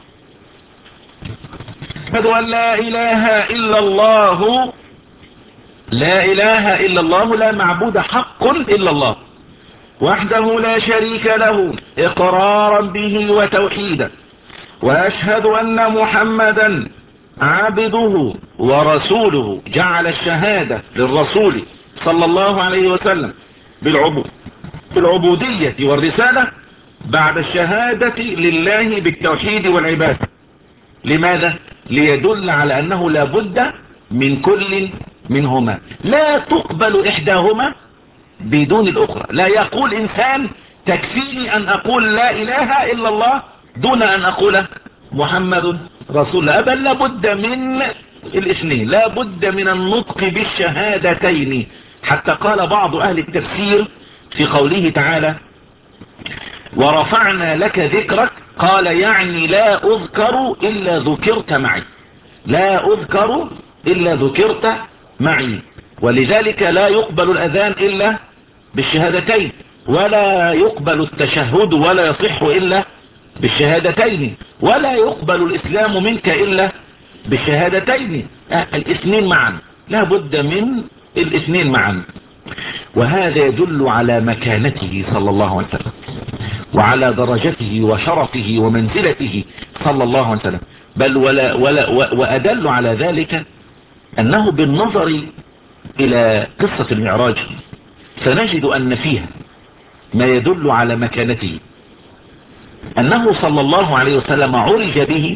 أشهد أن لا إله إلا الله، لا إله إلا الله، لا معبود حق إلا الله وحده لا شريك له إقرارا به وتوحيدا. وأشهد أن محمدا عبده ورسوله. جعل الشهادة للرسول صلى الله عليه وسلم بالعبودية والرسالة بعد الشهادة لله بالتوحيد والعبادة. لماذا؟ ليدل على أنه لا بد من كل منهما، لا تقبل إحداهما بدون الأخرى. لا يقول إنسان تكفيني أن أقول لا إله إلا الله دون أن أقول محمد رسول الله. بل لا بد من الاثنين، لا بد من النطق بالشهادتين. حتى قال بعض أهل التفسير في قوله تعالى: ورفعنا لك ذكرك، قال يعني لا أذكر إلا ذكرت معي، لا أذكر إلا ذكرت معي. ولذلك لا يقبل الأذان إلا بالشهادتين، ولا يقبل التشهد ولا يصح إلا بالشهادتين، ولا يقبل الإسلام منك إلا بالشهادتين. الاثنين معا، لا بد من الاثنين معا. وهذا يدل على مكانته صلى الله عليه وسلم وعلى درجته وشرفه ومنزلته صلى الله عليه وسلم. بل ولا ولا وأدل على ذلك أنه بالنظر إلى قصة المعراج سنجد أن فيها ما يدل على مكانته، أنه صلى الله عليه وسلم عرج به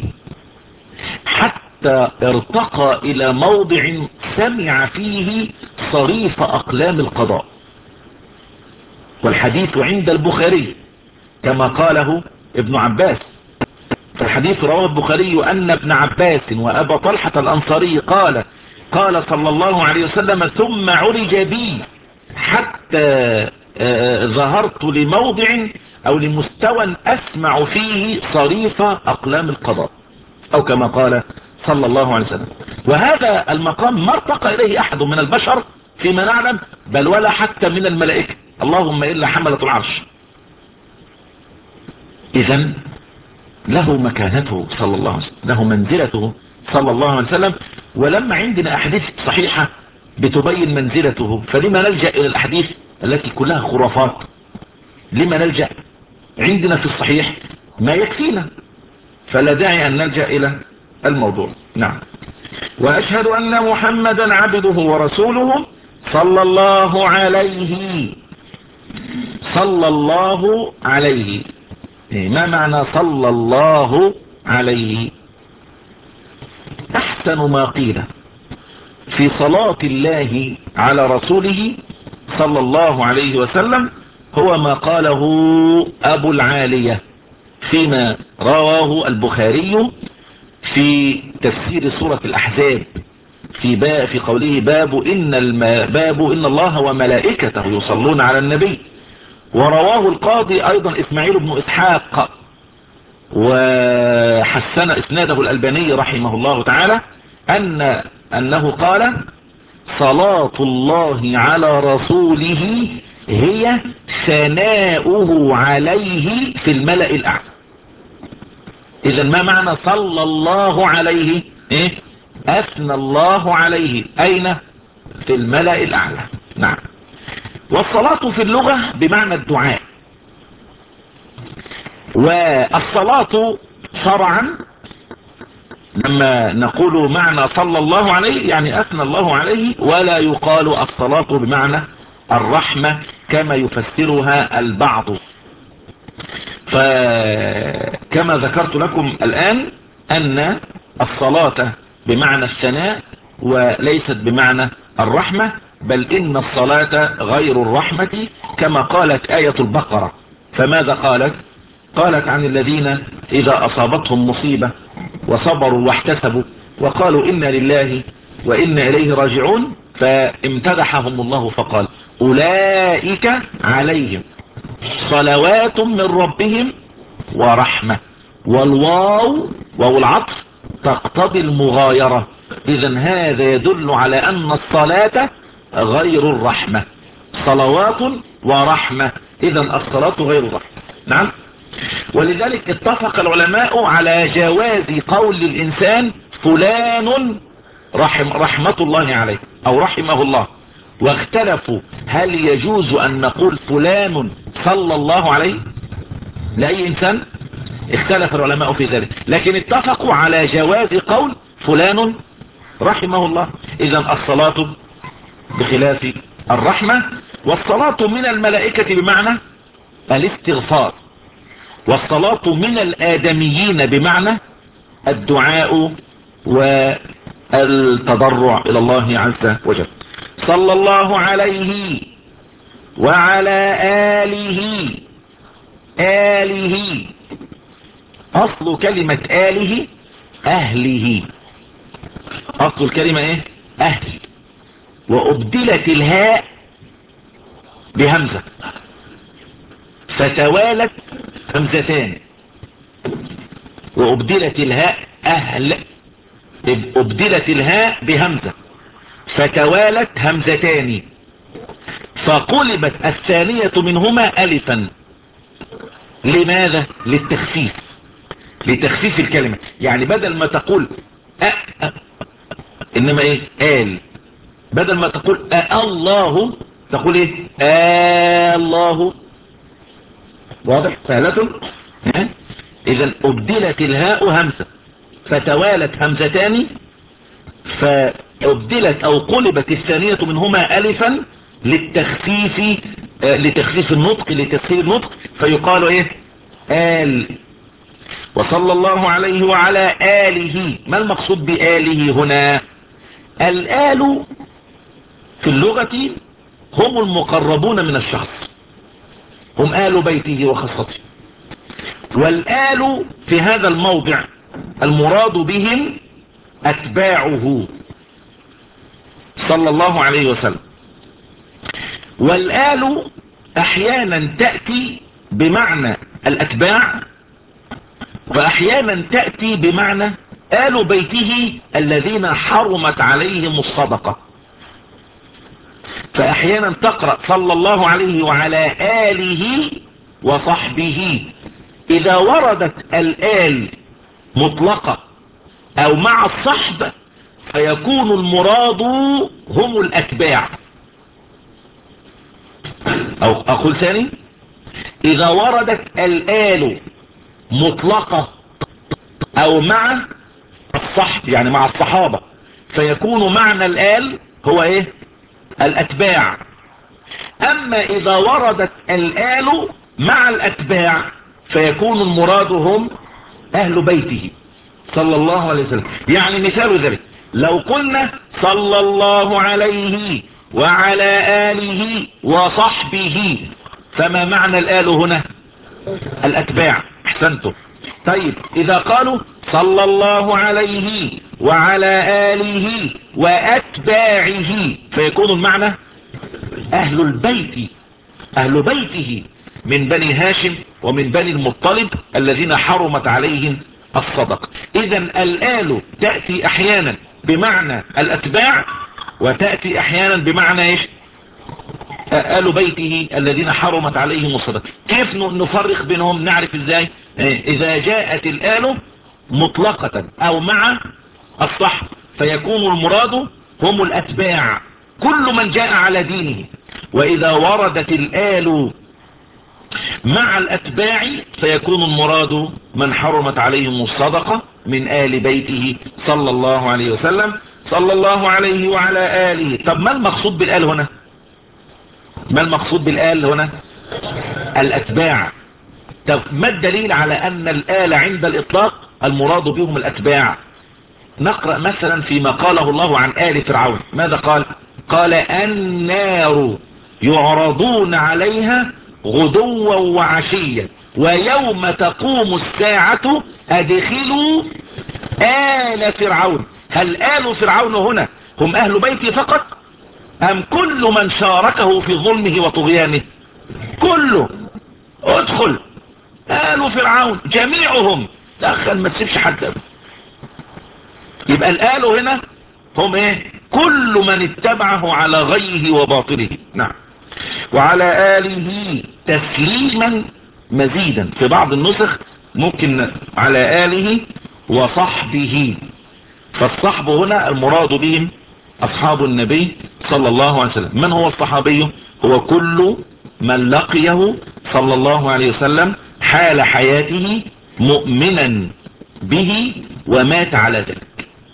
حتى ارتقى إلى موضع سمع فيه صريف أقلام القضاء. والحديث عند البخاري كما قاله ابن عباس. فالحديث رواه البخاري أن ابن عباس وأبا طلحة الأنصاري قال قال صلى الله عليه وسلم: ثم عرج بي حتى ظهرت لموضع أو لمستوى أسمع فيه صريف أقلام القضاء، أو كما قال صلى الله عليه وسلم. وهذا المقام ما ارتقى إليه أحد من البشر فيما نعلم، بل ولا حتى من الملائكة، اللهم إلا حملة العرش. إذن له مكانته صلى الله عليه وسلم، له منزلته صلى الله عليه وسلم. ولما عندنا أحاديث صحيحة بتبين منزلته، فلما نلجأ إلى الأحاديث التي كلها خرافات؟ لما نلجأ؟ عندنا في الصحيح ما يكفينا، فلا داعي أن نلجأ إلى الموضوع. نعم. وأشهد أن محمدا عبده ورسوله صلى الله عليه صلى الله عليه. ما معنى صلى الله عليه؟ أحسن ما قيل في صلاة الله على رسوله صلى الله عليه وسلم هو ما قاله أبو العالية فيما رواه البخاري في تفسير سورة الأحزاب في باب في قوله: باب إن الم... باب إن الله وملائكته يصلون على النبي. ورواه القاضي أيضا إسماعيل بن إسحاق وحسن إسناده الألباني رحمه الله تعالى أن أنه قال صلاة الله على رسوله هي ثناؤه عليه في الملأ الأعلى. إذا ما معنى صلى الله عليه؟ إيه؟ أثنى الله عليه. أين؟ في الملأ الأعلى. نعم. والصلاة في اللغة بمعنى الدعاء، والصلاة شرعا لما نقول معنى صلى الله عليه يعني أثنى الله عليه، ولا يقال الصلاة بمعنى الرحمة كما يفسرها البعض. فكما ذكرت لكم الآن أن الصلاة بمعنى الثناء وليست بمعنى الرحمة، بل إن الصلاة غير الرحمة كما قالت آية البقرة. فماذا قالت؟ قالت عن الذين إذا أصابتهم مصيبة وصبروا واحتسبوا وقالوا إنا لله وإنا إليه راجعون، فامتدحهم الله فقال أولئك عليهم صلوات من ربهم ورحمة. والواو واو العطف تقتضي المغايرة، إذن هذا يدل على أن الصلاة غير الرحمة، صلوات ورحمة، إذن الصلاة غير الرحمة. نعم. ولذلك اتفق العلماء على جواز قول الإنسان فلان رحم رحمة الله عليه أو رحمه الله، واختلفوا هل يجوز أن نقول فلان صلى الله عليه لأي إنسان؟ اختلف العلماء في ذلك، لكن اتفقوا على جواز قول فلان رحمه الله. إذن الصلاة بخلاف الرحمة. والصلاة من الملائكة بمعنى الاستغفار، والصلاة من الآدميين بمعنى الدعاء والتضرع إلى الله عز وجل. صلى الله عليه وعلى آله. آله أصل كلمة آله أهله، أصل الكلمة إيه؟ أهل، وأبدلت الهاء بهمزة فتوالت همزتان، وأبدلت الهاء أهل، أبدلت الهاء بهمزة فتوالت همزتان، فقلبت الثانية منهما ألفا. لماذا؟ للتخفيف، لتخفيف الكلمة. يعني بدل ما تقول أ أ إنما إيه؟ آل. بدل ما تقول أ الله تقول إيه؟ آ الله. واضح؟ سهلة. إذا أبدلت الهاء همزة فتوالت همزتان، فأبدلت أو قلبت الثانية منهما ألفا للتخفيف، آه لتخفيف النطق، لتسهيل النطق، فيقال إيه؟ آل. وصلى الله عليه وعلى آله. ما المقصود بآله هنا؟ الآل في اللغة هم المقربون من الشخص، هم آل بيته وخاصته. والآل في هذا الموضع المراد بهم أتباعه صلى الله عليه وسلم. والآل أحيانا تأتي بمعنى الأتباع، وأحيانا تأتي بمعنى آل بيته الذين حرمت عليهم الصدقة. فأحيانا تقرأ صلى الله عليه وعلى آله وصحبه. إذا وردت الآل مطلقة أو مع الصحب فيكون المراد هم الأتباع. أو أقول ثاني، إذا وردت الآل مطلقة أو مع الصحب يعني مع الصحابة فيكون معنى الآل هو إيه؟ الأتباع. أما إذا وردت الآل مع الأتباع فيكون المراد هم أهل بيته صلى الله عليه وسلم. يعني مثال ذلك لو قلنا صلى الله عليه وعلى آله وصحبه، فما معنى الآل هنا؟ الأتباع. أحسنتم. طيب إذا قالوا صلى الله عليه وعلى آله وأتباعه فيكون المعنى أهل البيت، أهل بيته. من بني هاشم ومن بني المطلب الذين حرمت عليهم الصدقة. إذا الآل تأتي أحيانا بمعنى الأتباع، وتأتي أحيانا بمعنى إيش؟ آل بيته الذين حرمت عليهم الصدقة. كيف نفرق بينهم؟ نعرف إزاي؟ إذا جاءت الآل مطلقة أو مع الصحب فيكون المراد هم الأتباع، كل من جاء على دينه. وإذا وردت الآل مع الأتباع فيكون المراد من حرمت عليهم الصدقة من آل بيته صلى الله عليه وسلم، صلى الله عليه وعلى آله. طب ما المقصود بالآل هنا؟ ما المقصود بالآل هنا؟ الأتباع. طب ما الدليل على أن الآل عند الإطلاق المراد بهم الأتباع؟ نقرأ مثلا فيما قاله الله عن آل فرعون. ماذا قال؟ قال النار يعرضون عليها غدوا وعشيا ويوم تقوم الساعة أدخلوا آل فرعون. هل آل فرعون هنا هم أهل بيتي فقط أم كل من شاركه في ظلمه وطغيانه؟ كله. ادخل آل فرعون جميعهم، دخل ما تسيبش حد. يبقى الآل هنا هم ايه؟ كل من اتبعه على غيه وباطله. نعم. وعلى آله تسليما مزيدا. في بعض النسخ ممكن على آله وصحبه، فالصحب هنا المراد بهم أصحاب النبي صلى الله عليه وسلم. من هو الصحابي؟ هو كل من لقيه صلى الله عليه وسلم حال حياته مؤمنا به ومات على ذلك.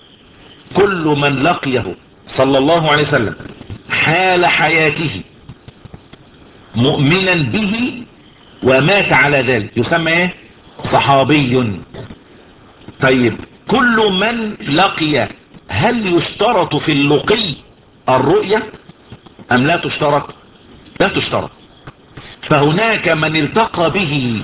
كل من لقيه صلى الله عليه وسلم حال حياته مؤمنا به ومات على ذلك يسمى ايه؟ صحابي. طيب كل من لقي، هل يشترط في اللقي الرؤية ام لا تشترط؟ لا تشترط. فهناك من التقى به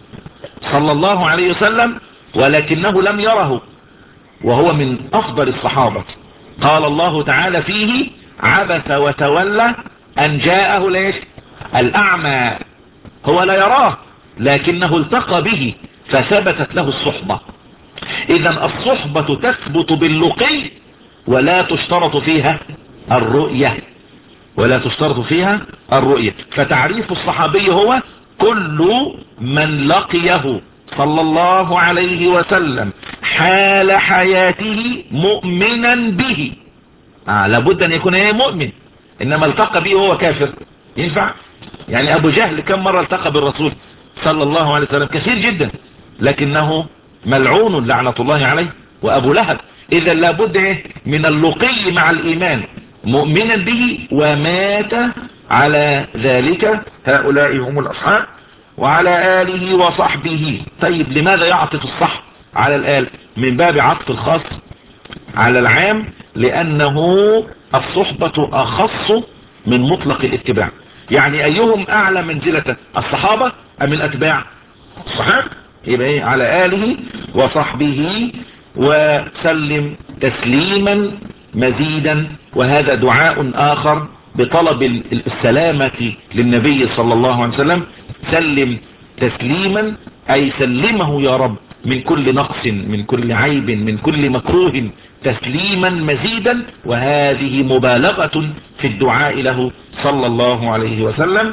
صلى الله عليه وسلم ولكنه لم يره وهو من افضل الصحابة. قال الله تعالى فيه عبس وتولى ان جاءه ليش؟ الاعمى. هو لا يراه لكنه التقى به فثبتت له الصحبة. اذا الصحبة تثبت باللقي ولا تشترط فيها الرؤية، ولا تشترط فيها الرؤية. فتعريف الصحابي هو كل من لقيه صلى الله عليه وسلم حال حياته مؤمنا به. آه لابد ان يكون ايه؟ مؤمن. انما التقى به وهو كافر ينفع؟ يعني ابو جهل كم مرة التقى بالرسول صلى الله عليه وسلم؟ كثير جدا، لكنه ملعون لعنة الله عليه. وابو لهب. اذا لابد ايه؟ من اللقي مع الايمان، مؤمنا به ومات على ذلك. هؤلاء هم الاصحاب. وعلى آله وصحبه. طيب لماذا يعطف الصحب على الآل؟ من باب عطف الخاص على العام، لأنه الصحبة أخص من مطلق الاتباع. يعني أيهم أعلى منزلة، الصحابة أم الأتباع؟ الصحابة. يبقى إيه؟ على آله وصحبه وسلم تسليما مزيدا. وهذا دعاء آخر بطلب السلامة للنبي صلى الله عليه وسلم. سلم تسليما أي سلمه يا رب من كل نقص، من كل عيب، من كل مكروه، تسليما مزيدا. وهذه مبالغة في الدعاء له صلى الله عليه وسلم.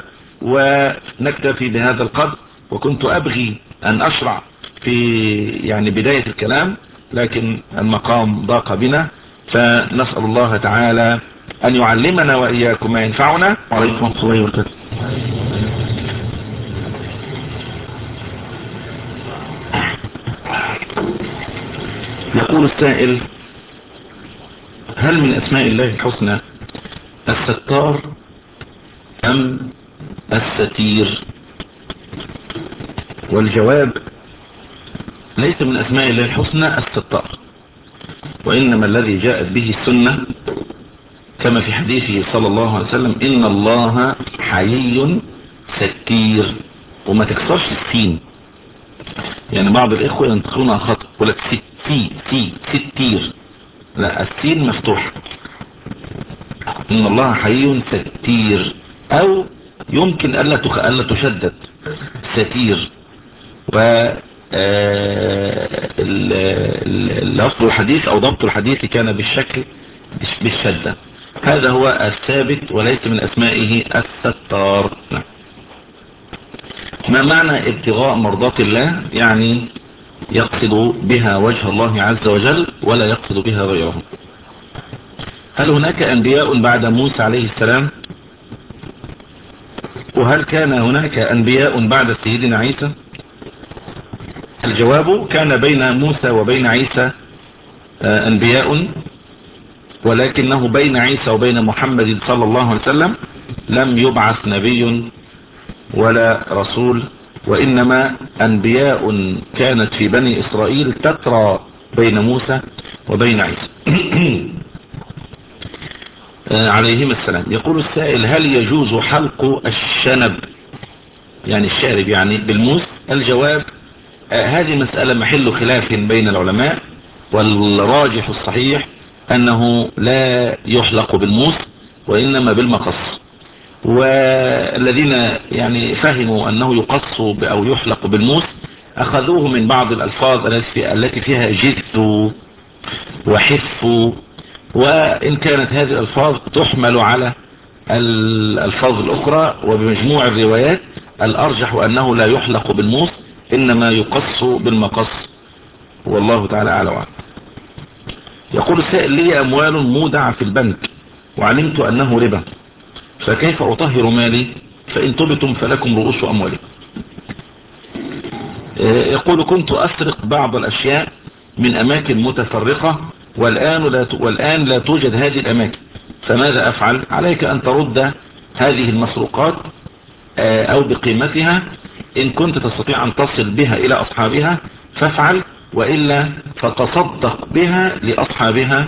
ونكتفي بهذا القدر. وكنت أبغي أن أشرع في يعني بداية الكلام لكن المقام ضاق بنا، فنسأل الله تعالى أن يعلمنا وإياكم ما ينفعنا. وعليكم السلام وبركاته. يقول السائل: هل من أسماء الله الحسنى الستار أم الستير؟ والجواب: ليس من أسماء الله الحسنى الستار، وإنما الذي جاءت به السنة كما في حديثه صلى الله عليه وسلم: إن الله حيي ستير. وما تكسرش السين، يعني بعض الإخوة ينطقونها خطأ يقول لك ستي سي ستير، لا السين مفتوح. إن الله حيي ستير. أو يمكن ألا ألا تشدد ستير، و لفظ الحديث او ضبط الحديث كان بالشكل بالشدة. هذا هو الثابت وليس من اسمائه الستار. ما معنى ابتغاء مرضات الله؟ يعني يقصد بها وجه الله عز وجل ولا يقصد بها غيره. هل هناك انبياء بعد موسى عليه السلام؟ وهل كان هناك انبياء بعد سيدنا عيسى؟ الجواب: كان بين موسى وبين عيسى انبياء، ولكنه بين عيسى وبين محمد صلى الله عليه وسلم لم يبعث نبي ولا رسول، وإنما أنبياء كانت في بني إسرائيل تترى بين موسى وبين عيسى عليهم السلام. يقول السائل: هل يجوز حلق الشنب يعني الشارب يعني بالموس؟ الجواب: هذه مسألة محل خلاف بين العلماء، والراجح الصحيح أنه لا يحلق بالموس وإنما بالمقص. والذين يعني فهموا أنه يقص أو يحلق بالموس أخذوه من بعض الألفاظ التي فيها جث وحف، وإن كانت هذه الألفاظ تحمل على الألفاظ الأخرى، وبمجموع الروايات الأرجح أنه لا يحلق بالموس إنما يقص بالمقص، والله تعالى أعلى وأعلم. يقول السائل: لي أموال مودعة في البنك وعلمت أنه ربا، فكيف أطهر مالي؟ فإن تبتم فلكم رؤوس أموالكم. يقول: كنت أسرق بعض الأشياء من أماكن متفرقة والآن لا والآن لا توجد هذه الأماكن، فماذا أفعل؟ عليك أن ترد هذه المسروقات أو بقيمتها. إن كنت تستطيع أن تصل بها إلى أصحابها فافعل، وإلا فتصدق بها لأصحابها،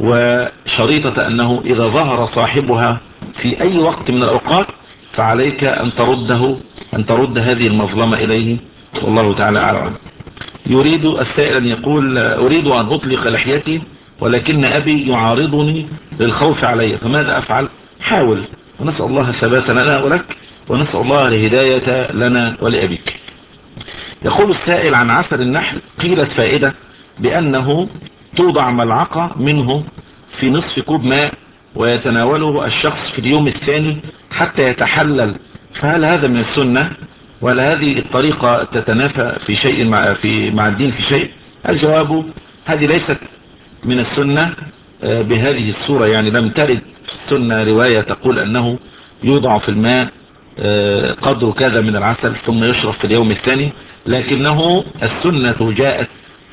وشريطة أنه إذا ظهر صاحبها في أي وقت من الأوقات فعليك أن ترده أن ترد هذه المظلمة إليه، والله تعالى أعلم. يريد السائل أن يقول: أريد أن أطلق لحيتي ولكن أبي يعارضني للخوف علي، فماذا أفعل؟ حاول، ونسأل الله الثبات لنا ولك، ونسأل الله الهداية لنا ولأبيك. يقول السائل عن عسل النحل: قيلت فائدة بأنه توضع ملعقة منه في نصف كوب ماء ويتناوله الشخص في اليوم الثاني حتى يتحلل، فهل هذا من السنة؟ ولا هذه الطريقة تتنافى في شيء مع, في مع الدين في شيء؟ الجواب: هذه ليست من السنة بهذه الصورة، يعني لم ترد في السنة رواية تقول أنه يوضع في الماء قدر كذا من العسل ثم يشرب في اليوم الثاني، لكنه السنة جاءت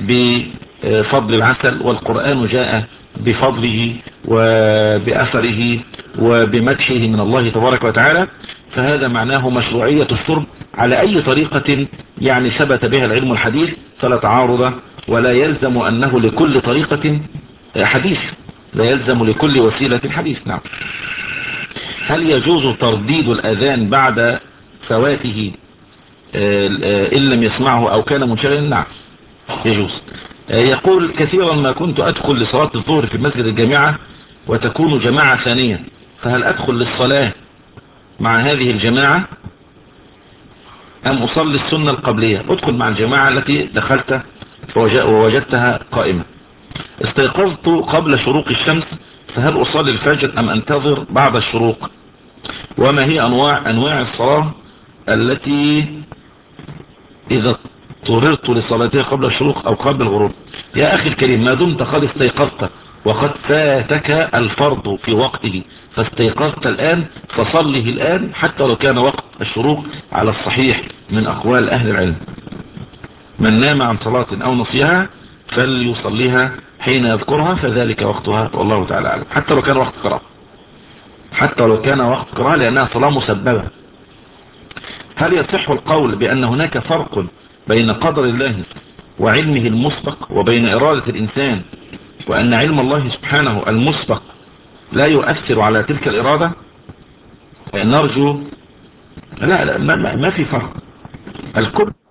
بفضل العسل، والقرآن جاء بفضله وبأثره وبمدحه من الله تبارك وتعالى، فهذا معناه مشروعية الشرب على أي طريقة يعني ثبت بها العلم الحديث، فلا تعارض، ولا يلزم أنه لكل طريقة حديث، لا يلزم لكل وسيلة حديث. نعم. هل يجوز ترديد الأذان بعد فواته إن لم يسمعه أو كان منشغلا؟ نعم يجوز. يقول: كثيرا ما كنت أدخل لصلاة الظهر في مسجد الجامعة وتكون جماعة ثانية، فهل أدخل للصلاة مع هذه الجماعة أم أصلي السنة القبلية؟ أدخل مع الجماعة التي دخلت ووجدتها قائمة. استيقظت قبل شروق الشمس، فهل أصلي الفجر أم أنتظر بعد الشروق؟ وما هي أنواع أنواع الصلاة التي إذا اضطررت لصلاتها قبل الشروق أو قبل الغروب؟ يا أخي الكريم، ما دمت قد استيقظت وقد فاتك الفرض في وقته فاستيقظت الآن فصله الآن، حتى لو كان وقت الشروق على الصحيح من أقوال أهل العلم. من نام عن صلاة أو نسيها فليصليها حين يذكرها فذلك وقتها، والله تعالى أعلم. حتى لو كان وقت قراءة، حتى لو كان وقت قراءة لأنها صلاة مسببة. هل يصح القول بأن هناك فرق بين قدر الله وعلمه المسبق وبين إرادة الإنسان، وأن علم الله سبحانه المسبق لا يؤثر على تلك الإرادة؟ نرجو لا لا ما, ما في فرق. الكل